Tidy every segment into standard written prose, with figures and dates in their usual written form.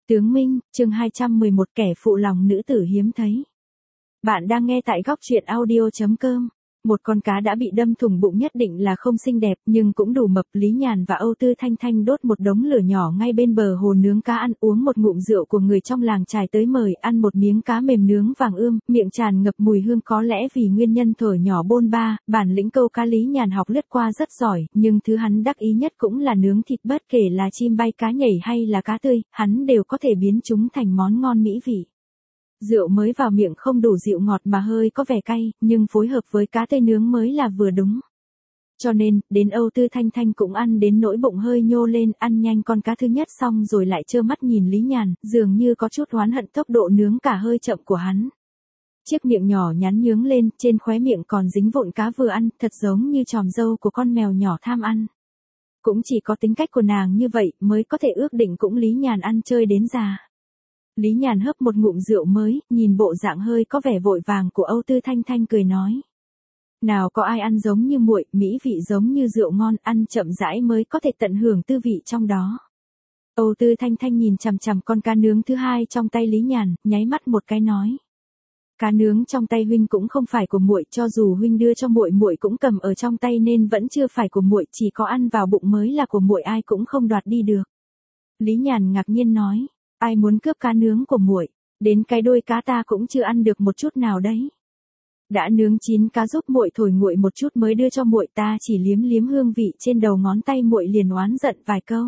Tướng Minh, chương 211 kẻ phụ lòng nữ tử hiếm thấy. Bạn đang nghe tại góc truyện audio.com. Một con cá đã bị đâm thủng bụng nhất định là không xinh đẹp nhưng cũng đủ mập. Lý Nhàn và Âu Tư Thanh Thanh đốt một đống lửa nhỏ ngay bên bờ hồ nướng cá, ăn uống một ngụm rượu của người trong làng trài tới mời, ăn một miếng cá mềm nướng vàng ươm, miệng tràn ngập mùi hương. Có lẽ vì nguyên nhân thổi nhỏ bôn ba, bản lĩnh câu cá Lý Nhàn học lướt qua rất giỏi, nhưng thứ hắn đắc ý nhất cũng là nướng thịt. Bất kể là chim bay, cá nhảy hay là cá tươi, hắn đều có thể biến chúng thành món ngon mỹ vị. Rượu mới vào miệng không đủ dịu ngọt mà hơi có vẻ cay, nhưng phối hợp với cá tươi nướng mới là vừa đúng. Cho nên, đến Âu Tư Thanh Thanh cũng ăn đến nỗi bụng hơi nhô lên, ăn nhanh con cá thứ nhất xong rồi lại trơ mắt nhìn Lý Nhàn, dường như có chút oán hận tốc độ nướng cả hơi chậm của hắn. Chiếc miệng nhỏ nhắn nhướng lên, trên khóe miệng còn dính vụn cá vừa ăn, thật giống như tròm râu của con mèo nhỏ tham ăn. Cũng chỉ có tính cách của nàng như vậy mới có thể ước định cũng Lý Nhàn ăn chơi đến già. Lý Nhàn hớp một ngụm rượu mới, nhìn bộ dạng hơi có vẻ vội vàng của Âu Tư Thanh Thanh cười nói. Nào có ai ăn giống như muội, mỹ vị giống như rượu ngon, ăn chậm rãi mới có thể tận hưởng tư vị trong đó. Âu Tư Thanh Thanh nhìn chằm chằm con cá nướng thứ hai trong tay Lý Nhàn, nháy mắt một cái nói. Cá nướng trong tay huynh cũng không phải của muội, cho dù huynh đưa cho muội, muội cũng cầm ở trong tay nên vẫn chưa phải của muội, chỉ có ăn vào bụng mới là của muội, ai cũng không đoạt đi được. Lý Nhàn ngạc nhiên nói. Ai muốn cướp cá nướng của muội? Đến cái đuôi cá ta cũng chưa ăn được một chút nào đấy. Đã nướng chín cá giúp muội thổi nguội một chút mới đưa cho muội, ta chỉ liếm liếm hương vị trên đầu ngón tay muội liền oán giận vài câu.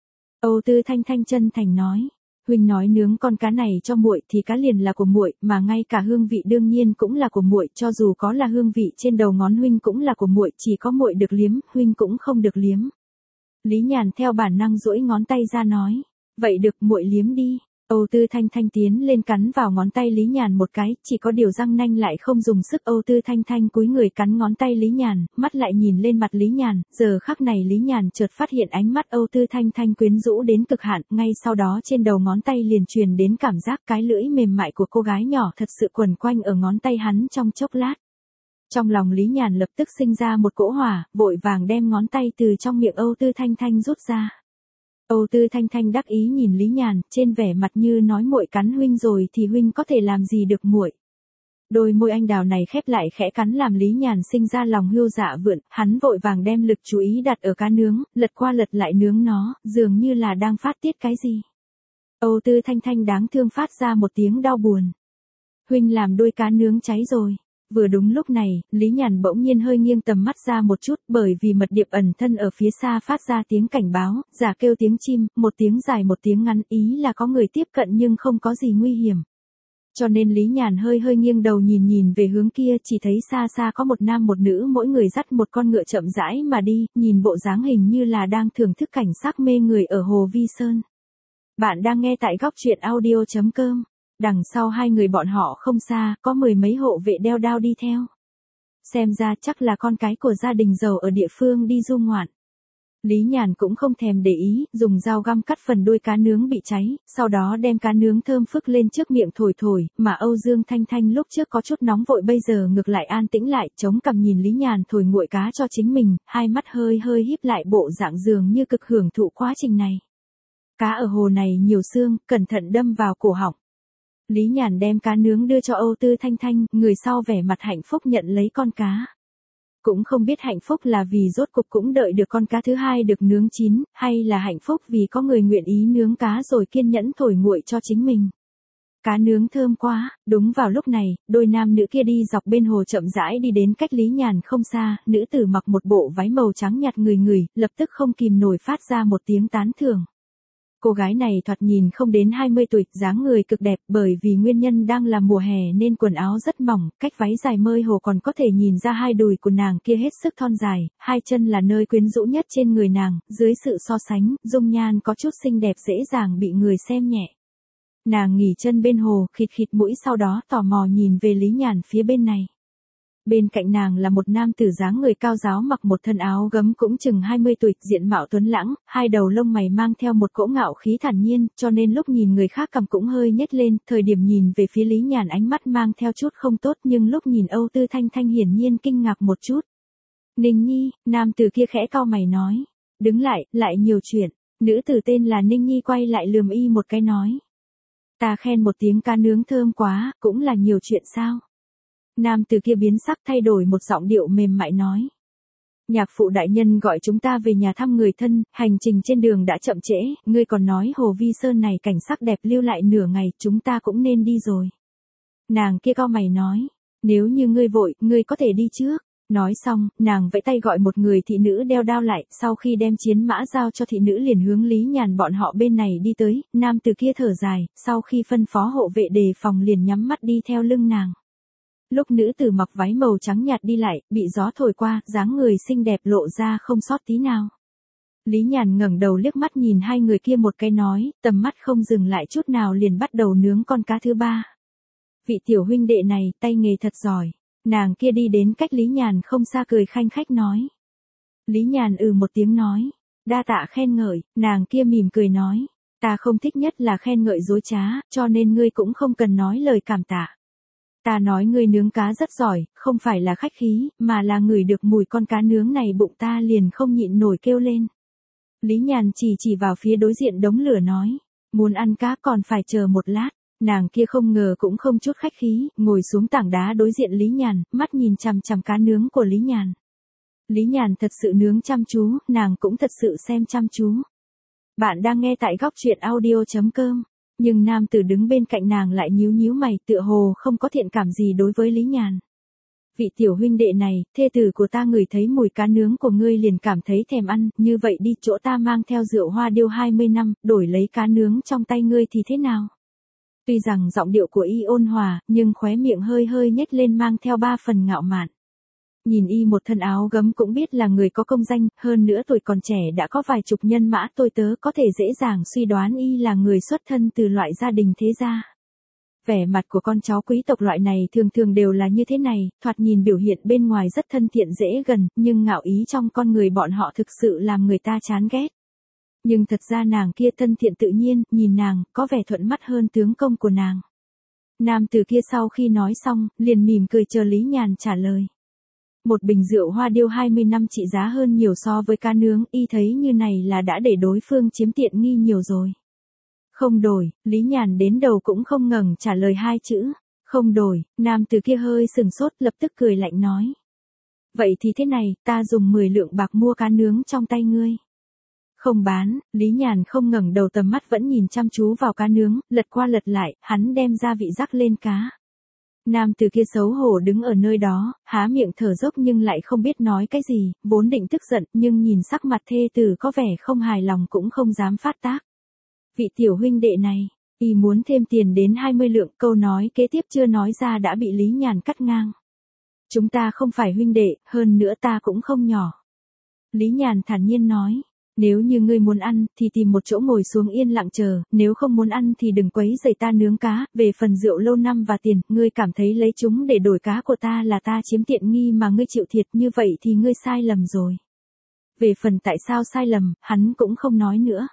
Âu Tư Thanh Thanh chân thành nói, huynh nói nướng con cá này cho muội thì cá liền là của muội, mà ngay cả hương vị đương nhiên cũng là của muội, cho dù có là hương vị trên đầu ngón huynh cũng là của muội, chỉ có muội được liếm, huynh cũng không được liếm. Lý Nhàn theo bản năng duỗi ngón tay ra nói. Vậy được, muội liếm đi. Âu Tư Thanh Thanh tiến lên cắn vào ngón tay Lý Nhàn một cái, chỉ có điều răng nanh lại không dùng sức. Âu Tư Thanh Thanh cúi người cắn ngón tay Lý Nhàn, mắt lại nhìn lên mặt Lý Nhàn, giờ khắc này Lý Nhàn chợt phát hiện ánh mắt Âu Tư Thanh Thanh quyến rũ đến cực hạn, ngay sau đó trên đầu ngón tay liền truyền đến cảm giác cái lưỡi mềm mại của cô gái nhỏ thật sự quần quanh ở ngón tay hắn trong chốc lát. Trong lòng Lý Nhàn lập tức sinh ra một cỗ hỏa, vội vàng đem ngón tay từ trong miệng Âu Tư Thanh Thanh rút ra. Âu Tư Thanh Thanh đắc ý nhìn Lý Nhàn, trên vẻ mặt như nói muội cắn huynh rồi thì huynh có thể làm gì được muội. Đôi môi anh đào này khép lại khẽ cắn làm Lý Nhàn sinh ra lòng hươu dạ vượn, hắn vội vàng đem lực chú ý đặt ở cá nướng, lật qua lật lại nướng nó, dường như là đang phát tiết cái gì. Âu Tư Thanh Thanh đáng thương phát ra một tiếng đau buồn. Huynh làm đôi cá nướng cháy rồi. Vừa đúng lúc này, Lý Nhàn bỗng nhiên hơi nghiêng tầm mắt ra một chút, bởi vì mật điệp ẩn thân ở phía xa phát ra tiếng cảnh báo, giả kêu tiếng chim, một tiếng dài một tiếng ngắn, ý là có người tiếp cận nhưng không có gì nguy hiểm. Cho nên Lý Nhàn hơi nghiêng đầu nhìn về hướng kia, chỉ thấy xa xa có một nam một nữ mỗi người dắt một con ngựa chậm rãi mà đi, nhìn bộ dáng hình như là đang thưởng thức cảnh sắc mê người ở Hồ Vi Sơn. Bạn đang nghe tại góc truyện audio.com. Đằng sau hai người bọn họ không xa, có mười mấy hộ vệ đeo đao đi theo. Xem ra chắc là con cái của gia đình giàu ở địa phương đi du ngoạn. Lý Nhàn cũng không thèm để ý, dùng dao găm cắt phần đuôi cá nướng bị cháy, sau đó đem cá nướng thơm phức lên trước miệng thổi, mà Âu Dương Thanh Thanh lúc trước có chút nóng vội bây giờ ngược lại an tĩnh lại, chống cằm nhìn Lý Nhàn thổi nguội cá cho chính mình, hai mắt hơi híp lại bộ dạng dường như cực hưởng thụ quá trình này. Cá ở hồ này nhiều xương, cẩn thận đâm vào cổ họng. Lý Nhàn đem cá nướng đưa cho Âu Tư Thanh Thanh, người sau vẻ mặt hạnh phúc nhận lấy con cá. Cũng không biết hạnh phúc là vì rốt cục cũng đợi được con cá thứ hai được nướng chín, hay là hạnh phúc vì có người nguyện ý nướng cá rồi kiên nhẫn thổi nguội cho chính mình. Cá nướng thơm quá, đúng vào lúc này, đôi nam nữ kia đi dọc bên hồ chậm rãi đi đến cách Lý Nhàn không xa, nữ tử mặc một bộ váy màu trắng nhạt người, lập tức không kìm nổi phát ra một tiếng tán thưởng. Cô gái này thoạt nhìn không đến 20 tuổi, dáng người cực đẹp, bởi vì nguyên nhân đang là mùa hè nên quần áo rất mỏng, cách váy dài mơi hồ còn có thể nhìn ra hai đùi của nàng kia hết sức thon dài, hai chân là nơi quyến rũ nhất trên người nàng, dưới sự so sánh, dung nhan có chút xinh đẹp dễ dàng bị người xem nhẹ. Nàng nghỉ chân bên hồ, khịt mũi sau đó tò mò nhìn về Lý Nhàn phía bên này. Bên cạnh nàng là một nam tử dáng người cao ráo mặc một thân áo gấm cũng chừng 20 tuổi, diện mạo tuấn lãng, hai đầu lông mày mang theo một cỗ ngạo khí thản nhiên, cho nên lúc nhìn người khác cầm cũng hơi nhếch lên, thời điểm nhìn về phía Lý Nhàn ánh mắt mang theo chút không tốt, nhưng lúc nhìn Âu Tư Thanh Thanh hiển nhiên kinh ngạc một chút. Ninh Nhi, nam tử kia khẽ cau mày nói, đứng lại nhiều chuyện. Nữ tử tên là Ninh Nhi quay lại lườm y một cái nói, Ta khen một tiếng cá nướng thơm quá, cũng là nhiều chuyện sao. Nam tử kia biến sắc thay đổi một giọng điệu mềm mại nói. Nhạc phụ đại nhân gọi chúng ta về nhà thăm người thân, hành trình trên đường đã chậm trễ, ngươi còn nói Hồ Vi Sơn này cảnh sắc đẹp lưu lại nửa ngày, chúng ta cũng nên đi rồi. Nàng kia cau mày nói, nếu như ngươi vội, ngươi có thể đi trước. Nói xong, nàng vẫy tay gọi một người thị nữ đeo đao lại, sau khi đem chiến mã giao cho thị nữ liền hướng Lý Nhàn bọn họ bên này đi tới, nam từ kia thở dài, sau khi phân phó hộ vệ đề phòng liền nhắm mắt đi theo lưng nàng. Lúc nữ tử mặc váy màu trắng nhạt đi lại, bị gió thổi qua, dáng người xinh đẹp lộ ra không sót tí nào. Lý Nhàn ngẩng đầu liếc mắt nhìn hai người kia một cái nói, tầm mắt không dừng lại chút nào liền bắt đầu nướng con cá thứ ba. Vị tiểu huynh đệ này, tay nghề thật giỏi. Nàng kia đi đến cách Lý Nhàn không xa cười khanh khách nói. Lý Nhàn một tiếng nói, đa tạ khen ngợi, nàng kia mỉm cười nói, ta không thích nhất là khen ngợi dối trá, cho nên ngươi cũng không cần nói lời cảm tạ. Ta nói ngươi nướng cá rất giỏi, không phải là khách khí, mà là ngửi được mùi con cá nướng này bụng ta liền không nhịn nổi kêu lên. Lý Nhàn chỉ vào phía đối diện đống lửa nói, muốn ăn cá còn phải chờ một lát. Nàng kia không ngờ cũng không chút khách khí, ngồi xuống tảng đá đối diện Lý Nhàn, mắt nhìn chằm chằm cá nướng của Lý Nhàn. Lý Nhàn thật sự nướng chăm chú, nàng cũng thật sự xem chăm chú. Bạn đang nghe tại góc truyện audio.com, nhưng nam tử đứng bên cạnh nàng lại nhíu mày tựa hồ không có thiện cảm gì đối với Lý Nhàn. Vị tiểu huynh đệ này, thê tử của ta ngửi thấy mùi cá nướng của ngươi liền cảm thấy thèm ăn, như vậy đi chỗ ta mang theo rượu hoa điêu 20 năm, đổi lấy cá nướng trong tay ngươi thì thế nào? Tuy rằng giọng điệu của y ôn hòa, nhưng khóe miệng hơi nhếch lên mang theo 3 phần ngạo mạn. Nhìn y một thân áo gấm cũng biết là người có công danh, hơn nữa tuổi còn trẻ đã có vài chục nhân mã tôi tớ có thể dễ dàng suy đoán y là người xuất thân từ loại gia đình thế gia. Vẻ mặt của con cháu quý tộc loại này thường đều là như thế này, thoạt nhìn biểu hiện bên ngoài rất thân thiện dễ gần, nhưng ngạo ý trong con người bọn họ thực sự làm người ta chán ghét. Nhưng thật ra nàng kia thân thiện tự nhiên, nhìn nàng, có vẻ thuận mắt hơn tướng công của nàng. Nam tử kia sau khi nói xong, liền mỉm cười chờ Lý Nhàn trả lời. Một bình rượu hoa điêu 20 năm trị giá hơn nhiều so với cá nướng, y thấy như này là đã để đối phương chiếm tiện nghi nhiều rồi. Không đổi, Lý Nhàn đến đầu cũng không ngẩng trả lời 2 chữ. Không đổi, nam tử kia hơi sừng sốt lập tức cười lạnh nói. Vậy thì thế này, ta dùng 10 lượng bạc mua cá nướng trong tay ngươi. Không bán, Lý Nhàn không ngẩng đầu tầm mắt vẫn nhìn chăm chú vào cá nướng, lật qua lật lại, hắn đem gia vị rắc lên cá. Nam tử kia xấu hổ đứng ở nơi đó, há miệng thở dốc nhưng lại không biết nói cái gì, vốn định tức giận nhưng nhìn sắc mặt thê tử có vẻ không hài lòng cũng không dám phát tác. Vị tiểu huynh đệ này, y muốn thêm tiền đến 20 lượng, câu nói kế tiếp chưa nói ra đã bị Lý Nhàn cắt ngang. Chúng ta không phải huynh đệ, hơn nữa ta cũng không nhỏ. Lý Nhàn thản nhiên nói. Nếu như ngươi muốn ăn, thì tìm một chỗ ngồi xuống yên lặng chờ, nếu không muốn ăn thì đừng quấy rầy ta nướng cá, về phần rượu lâu năm và tiền, ngươi cảm thấy lấy chúng để đổi cá của ta là ta chiếm tiện nghi mà ngươi chịu thiệt như vậy thì ngươi sai lầm rồi. Về phần tại sao sai lầm, hắn cũng không nói nữa.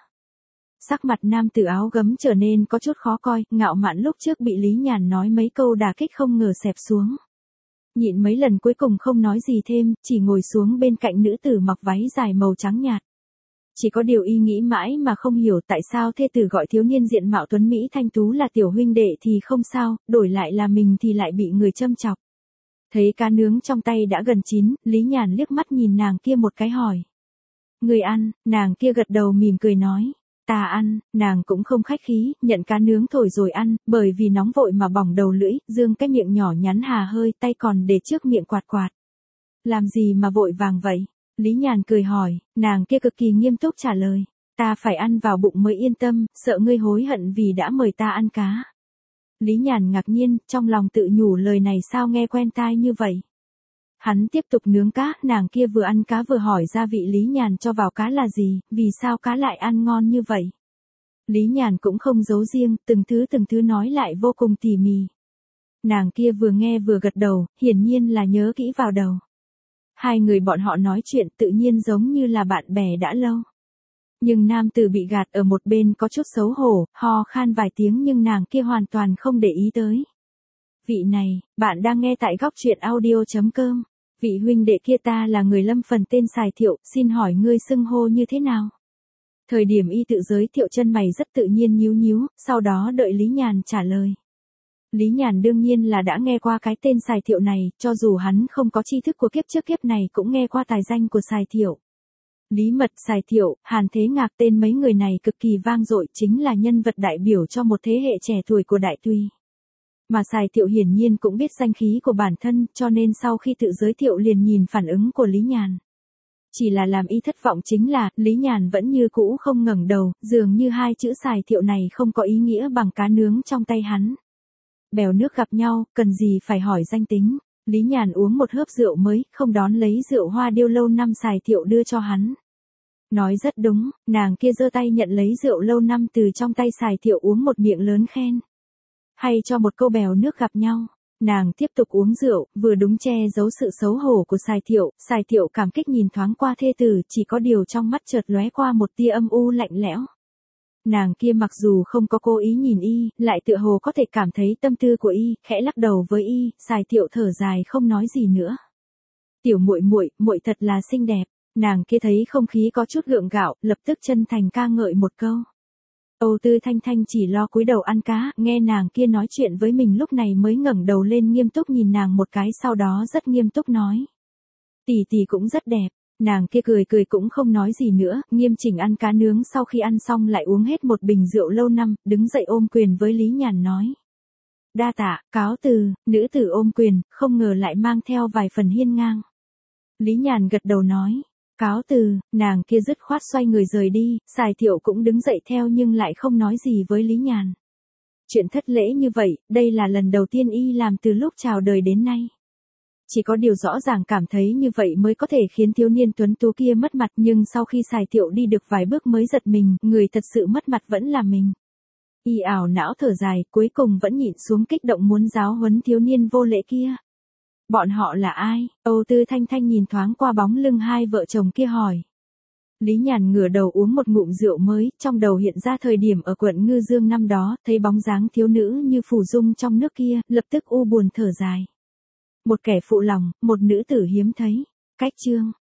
Sắc mặt nam tử áo gấm trở nên có chút khó coi, ngạo mạn lúc trước bị Lý Nhàn nói mấy câu đả kích không ngờ xẹp xuống. Nhịn mấy lần cuối cùng không nói gì thêm, chỉ ngồi xuống bên cạnh nữ tử mặc váy dài màu trắng nhạt. Chỉ có điều y nghĩ mãi mà không hiểu tại sao thê tử gọi thiếu niên diện mạo tuấn Mỹ thanh tú là tiểu huynh đệ thì không sao, đổi lại là mình thì lại bị người châm chọc. Thấy cá nướng trong tay đã gần chín, Lý Nhàn liếc mắt nhìn nàng kia một cái hỏi. Người ăn, nàng kia gật đầu mỉm cười nói. Ta ăn, nàng cũng không khách khí, nhận cá nướng thổi rồi ăn, bởi vì nóng vội mà bỏng đầu lưỡi, dương cái miệng nhỏ nhắn hà hơi, tay còn để trước miệng quạt quạt. Làm gì mà vội vàng vậy? Lý Nhàn cười hỏi, nàng kia cực kỳ nghiêm túc trả lời. Ta phải ăn vào bụng mới yên tâm, sợ ngươi hối hận vì đã mời ta ăn cá. Lý Nhàn ngạc nhiên, trong lòng tự nhủ lời này sao nghe quen tai như vậy. Hắn tiếp tục nướng cá, nàng kia vừa ăn cá vừa hỏi gia vị Lý Nhàn cho vào cá là gì, vì sao cá lại ăn ngon như vậy. Lý Nhàn cũng không giấu riêng, từng thứ nói lại vô cùng tỉ mỉ. Nàng kia vừa nghe vừa gật đầu, hiển nhiên là nhớ kỹ vào đầu. Hai người bọn họ nói chuyện tự nhiên giống như là bạn bè đã lâu. Nhưng nam tử bị gạt ở một bên có chút xấu hổ, ho khan vài tiếng nhưng nàng kia hoàn toàn không để ý tới. Vị này, bạn đang nghe tại góc truyện audio.com. Vị huynh đệ kia ta là người Lâm Phần tên Sài Thiệu, xin hỏi ngươi xưng hô như thế nào? Thời điểm y tự giới thiệu chân mày rất tự nhiên nhíu nhíu, sau đó đợi Lý Nhàn trả lời. Lý Nhàn đương nhiên là đã nghe qua cái tên Sài Thiệu này, cho dù hắn không có tri thức của kiếp trước kiếp này cũng nghe qua tài danh của Sài Thiệu. Lý Mật, Sài Thiệu, Hàn Thế Ngạc, tên mấy người này cực kỳ vang dội, chính là nhân vật đại biểu cho một thế hệ trẻ tuổi của Đại Tùy. Mà Sài Thiệu hiển nhiên cũng biết danh khí của bản thân, cho nên sau khi tự giới thiệu liền nhìn phản ứng của Lý Nhàn. Chỉ là làm y thất vọng chính là, Lý Nhàn vẫn như cũ không ngẩng đầu, dường như hai chữ Sài Thiệu này không có ý nghĩa bằng cá nướng trong tay hắn. Bèo nước gặp nhau, cần gì phải hỏi danh tính. Lý Nhàn uống một hớp rượu mới, không đón lấy rượu hoa điêu lâu năm Sài Thiệu đưa cho hắn. Nói rất đúng, nàng kia giơ tay nhận lấy rượu lâu năm từ trong tay Sài Thiệu uống một miệng lớn khen. Hay cho một câu bèo nước gặp nhau. Nàng tiếp tục uống rượu, vừa đúng che giấu sự xấu hổ của Sài Thiệu cảm kích nhìn thoáng qua thê tử, chỉ có điều trong mắt chợt lóe qua một tia âm u lạnh lẽo. Nàng kia mặc dù không có cố ý nhìn y, lại tựa hồ có thể cảm thấy tâm tư của y, khẽ lắc đầu với y, Sài Thiệu thở dài không nói gì nữa. Tiểu muội muội, muội thật là xinh đẹp. Nàng kia thấy không khí có chút gượng gạo, lập tức chân thành ca ngợi một câu. Âu Tư Thanh Thanh chỉ lo cúi đầu ăn cá, nghe nàng kia nói chuyện với mình lúc này mới ngẩng đầu lên nghiêm túc nhìn nàng một cái, sau đó rất nghiêm túc nói. Tỷ tỷ cũng rất đẹp. Nàng kia cười cười cũng không nói gì nữa, nghiêm chỉnh ăn cá nướng, sau khi ăn xong lại uống hết một bình rượu lâu năm, đứng dậy ôm quyền với Lý Nhàn nói. Đa tạ, cáo từ. Nữ tử ôm quyền, không ngờ lại mang theo vài phần hiên ngang. Lý Nhàn gật đầu nói. Cáo từ. Nàng kia dứt khoát xoay người rời đi, Sài Thiệu cũng đứng dậy theo nhưng lại không nói gì với Lý Nhàn. Chuyện thất lễ như vậy, đây là lần đầu tiên y làm từ lúc chào đời đến nay. Chỉ có điều rõ ràng cảm thấy như vậy mới có thể khiến thiếu niên tuấn tú kia mất mặt, nhưng sau khi Sài Thiệu đi được vài bước mới giật mình, người thật sự mất mặt vẫn là mình. Y ảo não thở dài, cuối cùng vẫn nhịn xuống kích động muốn giáo huấn thiếu niên vô lễ kia. Bọn họ là ai? Âu Tư Thanh Thanh nhìn thoáng qua bóng lưng hai vợ chồng kia hỏi. Lý Nhàn ngửa đầu uống một ngụm rượu mới, trong đầu hiện ra thời điểm ở quận Ngư Dương năm đó, thấy bóng dáng thiếu nữ như phù dung trong nước kia, lập tức u buồn thở dài. Một kẻ phụ lòng, một nữ tử hiếm thấy. Cách chương